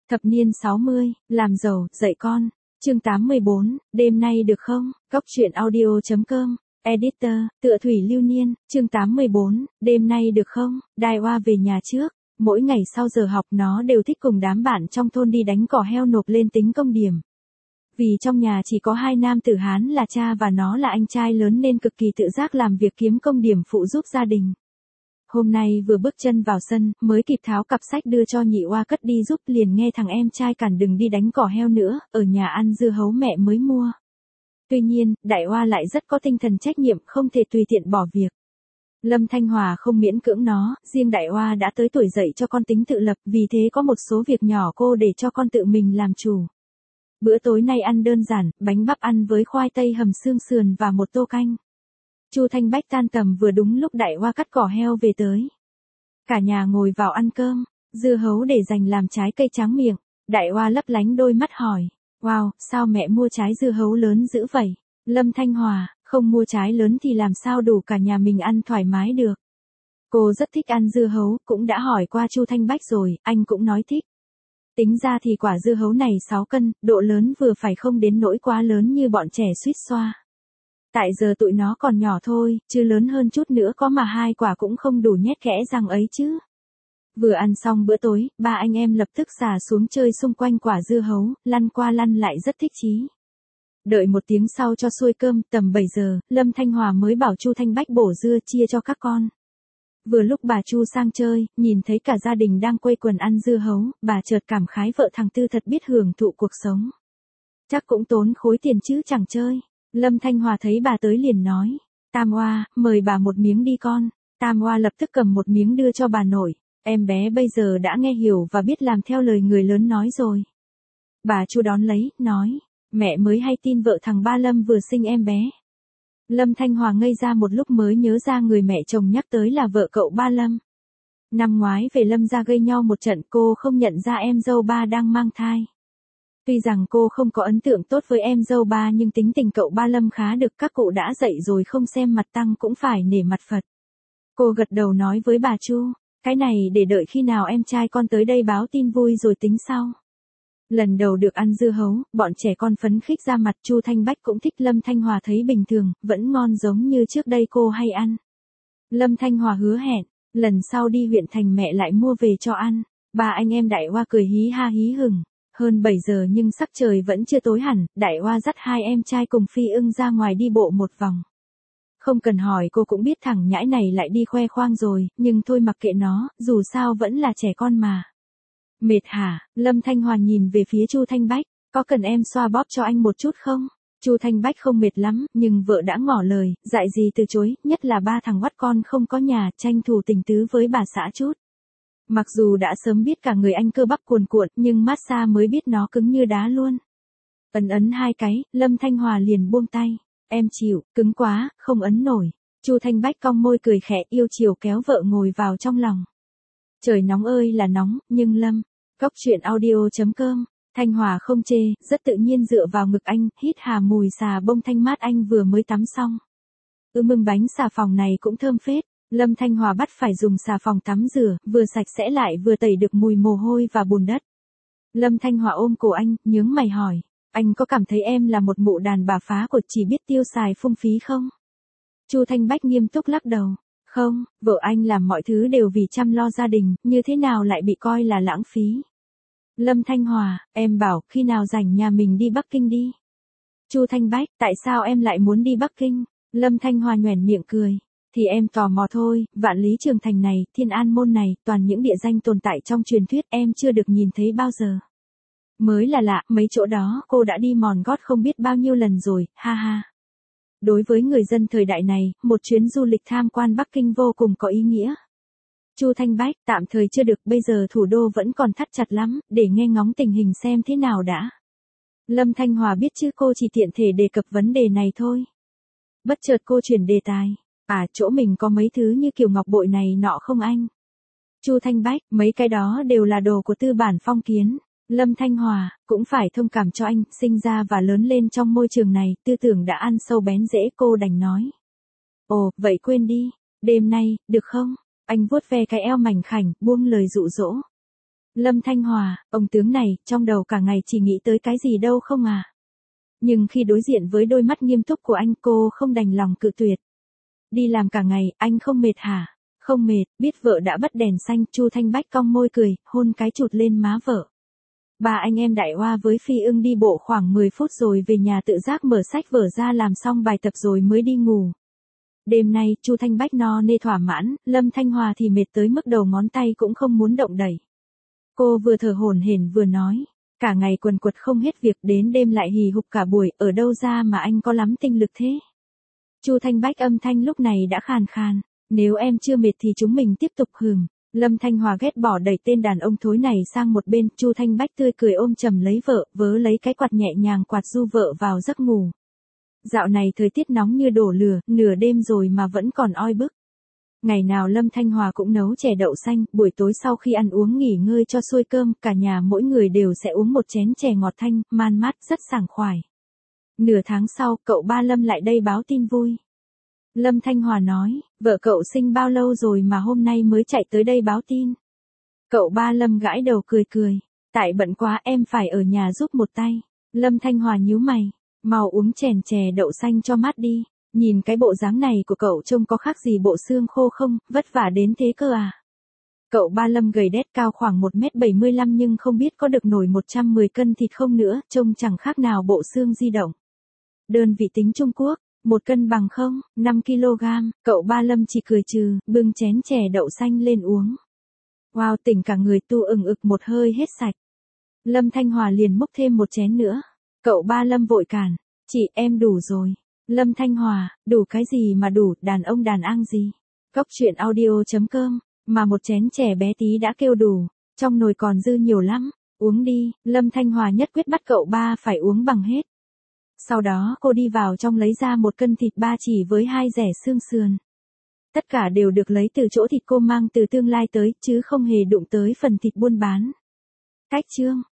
Thập niên 60, làm giàu, dạy con. Chương 84, đêm nay được không? Góc truyện audio.com. Editor, tựa Thủy Lưu Niên. Chương 84, đêm nay được không? Đài Oa về nhà trước. Mỗi ngày sau giờ học nó đều thích cùng đám bạn trong thôn đi đánh cỏ heo nộp lên tính công điểm. Vì trong nhà chỉ có hai nam tử Hán là cha và nó là anh trai lớn nên cực kỳ tự giác làm việc kiếm công điểm phụ giúp gia đình. Hôm nay vừa bước chân vào sân, mới kịp tháo cặp sách đưa cho nhị oa cất đi giúp, liền nghe thằng em trai cản đừng đi đánh cỏ heo nữa, ở nhà ăn dưa hấu mẹ mới mua. Tuy nhiên, đại oa lại rất có tinh thần trách nhiệm, không thể tùy tiện bỏ việc. Lâm Thanh Hòa không miễn cưỡng nó, riêng đại oa đã tới tuổi dậy cho con tính tự lập, vì thế có một số việc nhỏ cô để cho con tự mình làm chủ. Bữa tối nay ăn đơn giản, bánh bắp ăn với khoai tây hầm xương sườn và một tô canh. Chu Thanh Bách tan tầm vừa đúng lúc đại oa cắt cỏ heo về tới. Cả nhà ngồi vào ăn cơm, dưa hấu để dành làm trái cây tráng miệng. Đại oa lấp lánh đôi mắt hỏi, wow, sao mẹ mua trái dưa hấu lớn dữ vậy? Lâm Thanh Hòa, không mua trái lớn thì làm sao đủ cả nhà mình ăn thoải mái được. Cô rất thích ăn dưa hấu, cũng đã hỏi qua Chu Thanh Bách rồi, anh cũng nói thích. Tính ra thì quả dưa hấu này 6 cân, độ lớn vừa phải, không đến nỗi quá lớn như bọn trẻ suýt xoa. Tại giờ tụi nó còn nhỏ thôi, chứ lớn hơn chút nữa có mà 2 quả cũng không đủ nhét kẽ răng ấy chứ. Vừa ăn xong bữa tối, ba anh em lập tức xả xuống chơi xung quanh quả dưa hấu, lăn qua lăn lại rất thích chí. Đợi một tiếng sau cho xuôi cơm, tầm 7 giờ, Lâm Thanh Hòa mới bảo Chu Thanh Bách bổ dưa chia cho các con. Vừa lúc bà Chu sang chơi, nhìn thấy cả gia đình đang quây quần ăn dưa hấu, bà chợt cảm khái vợ thằng Tư thật biết hưởng thụ cuộc sống. Chắc cũng tốn khối tiền chứ chẳng chơi. Lâm Thanh Hòa thấy bà tới liền nói, Tam Oa, mời bà một miếng đi con. Tam Oa lập tức cầm một miếng đưa cho bà nội, em bé bây giờ đã nghe hiểu và biết làm theo lời người lớn nói rồi. Bà Chu đón lấy, nói, mẹ mới hay tin vợ thằng Ba Lâm vừa sinh em bé. Lâm Thanh Hòa ngây ra một lúc mới nhớ ra người mẹ chồng nhắc tới là vợ cậu Ba Lâm. Năm ngoái về Lâm gia gây nhau một trận, cô không nhận ra em dâu ba đang mang thai. Tuy rằng cô không có ấn tượng tốt với em dâu ba nhưng tính tình cậu Ba Lâm khá được các cụ đã dạy rồi, không xem mặt tăng cũng phải nể mặt Phật. Cô gật đầu nói với bà Chu, cái này để đợi khi nào em trai con tới đây báo tin vui rồi tính sau. Lần đầu được ăn dưa hấu, bọn trẻ con phấn khích ra mặt. Chu Thanh Bách cũng thích. Lâm Thanh Hòa thấy bình thường, vẫn ngon giống như trước đây cô hay ăn. Lâm Thanh Hòa hứa hẹn, lần sau đi huyện thành mẹ lại mua về cho ăn. Ba anh em đại oa cười hí ha hí hửng. Hơn 7 giờ nhưng sắc trời vẫn chưa tối hẳn, đại oa dắt hai em trai cùng Phi Ưng ra ngoài đi bộ một vòng. Không cần hỏi cô cũng biết thằng nhãi này lại đi khoe khoang rồi, nhưng thôi mặc kệ nó, dù sao vẫn là trẻ con mà. Mệt hả? Lâm Thanh Hòa nhìn về phía Chu Thanh Bách, có cần em xoa bóp cho anh một chút không? Chu Thanh Bách không mệt lắm, nhưng vợ đã ngỏ lời, dại gì từ chối, nhất là ba thằng oắt con không có nhà, tranh thủ tình tứ với bà xã chút. Mặc dù đã sớm biết cả người anh cơ bắp cuồn cuộn, nhưng massage mới biết nó cứng như đá luôn. Ấn 2 cái, Lâm Thanh Hòa liền buông tay. Em chịu, cứng quá, không ấn nổi. Chu Thanh Bách cong môi cười khẽ, yêu chiều kéo vợ ngồi vào trong lòng. Trời nóng ơi là nóng, nhưng Góc truyện audio.com, Thanh Hòa không chê, rất tự nhiên dựa vào ngực anh, hít hà mùi xà bông thanh mát anh vừa mới tắm xong. Bánh xà phòng này cũng thơm phết. Lâm Thanh Hòa bắt phải dùng xà phòng tắm rửa, vừa sạch sẽ lại vừa tẩy được mùi mồ hôi và bùn đất. Lâm Thanh Hòa ôm cổ anh, nhướng mày hỏi, anh có cảm thấy em là một mụ đàn bà phá của chỉ biết tiêu xài phung phí không? Chu Thanh Bách nghiêm túc lắc đầu, không, vợ anh làm mọi thứ đều vì chăm lo gia đình, như thế nào lại bị coi là lãng phí? Lâm Thanh Hòa, em bảo khi nào rảnh nhà mình đi Bắc Kinh đi. Chu Thanh Bách, tại sao em lại muốn đi Bắc Kinh? Lâm Thanh Hòa nhoẻn miệng cười. Thì em tò mò thôi, Vạn Lý Trường Thành này, Thiên An Môn này, toàn những địa danh tồn tại trong truyền thuyết em chưa được nhìn thấy bao giờ. Mới là lạ, mấy chỗ đó cô đã đi mòn gót không biết bao nhiêu lần rồi, ha ha. Đối với người dân thời đại này, một chuyến du lịch tham quan Bắc Kinh vô cùng có ý nghĩa. Chu Thanh Bách, tạm thời chưa được, bây giờ thủ đô vẫn còn thắt chặt lắm, để nghe ngóng tình hình xem thế nào đã. Lâm Thanh Hòa biết chứ, cô chỉ tiện thể đề cập vấn đề này thôi. Bất chợt cô chuyển đề tài. À, chỗ mình có mấy thứ như kiểu ngọc bội này nọ không anh? Chu Thanh Bách, mấy cái đó đều là đồ của tư bản phong kiến. Lâm Thanh Hòa, cũng phải thông cảm cho anh, sinh ra và lớn lên trong môi trường này, tư tưởng đã ăn sâu bén rễ, cô đành nói. Ồ, vậy quên đi, đêm nay, được không? Anh vuốt ve cái eo mảnh khảnh, buông lời dụ dỗ. Lâm Thanh Hòa, ông tướng này, trong đầu cả ngày chỉ nghĩ tới cái gì đâu không à. Nhưng khi đối diện với đôi mắt nghiêm túc của anh, cô không đành lòng cự tuyệt. Đi làm cả ngày, anh không mệt hả? Không mệt, biết vợ đã bắt đèn xanh, Chu Thanh Bách cong môi cười, hôn cái chụt lên má vợ. Ba anh em Đại Hoa với Phi Ưng đi bộ khoảng 10 phút rồi về nhà tự giác mở sách vở ra làm xong bài tập rồi mới đi ngủ. Đêm nay, Chu Thanh Bách no nê thỏa mãn, Lâm Thanh Hòa thì mệt tới mức đầu ngón tay cũng không muốn động đẩy. Cô vừa thở hổn hển vừa nói, cả ngày quần quật không hết việc, đến đêm lại hì hục cả buổi, ở đâu ra mà anh có lắm tinh lực thế? Chu Thanh Bách âm thanh lúc này đã khàn khàn, nếu em chưa mệt thì chúng mình tiếp tục hưởng. Lâm Thanh Hòa ghét bỏ đẩy tên đàn ông thối này sang một bên, Chu Thanh Bách tươi cười ôm chầm lấy vợ, vớ lấy cái quạt nhẹ nhàng quạt du vợ vào giấc ngủ. Dạo này thời tiết nóng như đổ lửa, nửa đêm rồi mà vẫn còn oi bức. Ngày nào Lâm Thanh Hòa cũng nấu chè đậu xanh, buổi tối sau khi ăn uống nghỉ ngơi cho xuôi cơm, cả nhà mỗi người đều sẽ uống một chén chè ngọt thanh, man mát, rất sảng khoái. Nửa tháng sau, cậu ba Lâm lại đây báo tin vui. Lâm Thanh Hòa nói, vợ cậu sinh bao lâu rồi mà hôm nay mới chạy tới đây báo tin. Cậu ba Lâm gãi đầu cười cười, tại bận quá em phải ở nhà giúp một tay. Lâm Thanh Hòa nhíu mày, mau uống chèn chè đậu xanh cho mát đi, nhìn cái bộ dáng này của cậu trông có khác gì bộ xương khô không, vất vả đến thế cơ à. Cậu ba Lâm gầy đét cao khoảng 1m75 nhưng không biết có được nổi 110 cân thịt không nữa, trông chẳng khác nào bộ xương di động. Đơn vị tính Trung Quốc, 1 cân bằng không, 5 kg, cậu ba Lâm chỉ cười trừ, bưng chén chè đậu xanh lên uống. Wow, tỉnh cả người, tu ừng ực một hơi hết sạch. Lâm Thanh Hòa liền múc thêm một chén nữa. Cậu ba Lâm vội cản, chị em đủ rồi. Lâm Thanh Hòa, đủ cái gì mà đủ, đàn ông đàn ang gì. Cóc truyện audio.com, mà một chén chè bé tí đã kêu đủ, trong nồi còn dư nhiều lắm, uống đi. Lâm Thanh Hòa nhất quyết bắt cậu ba phải uống bằng hết. Sau đó cô đi vào trong lấy ra 1 cân thịt ba chỉ với 2 rẻ xương sườn. Tất cả đều được lấy từ chỗ thịt cô mang từ tương lai tới, chứ không hề đụng tới phần thịt buôn bán. Cách chương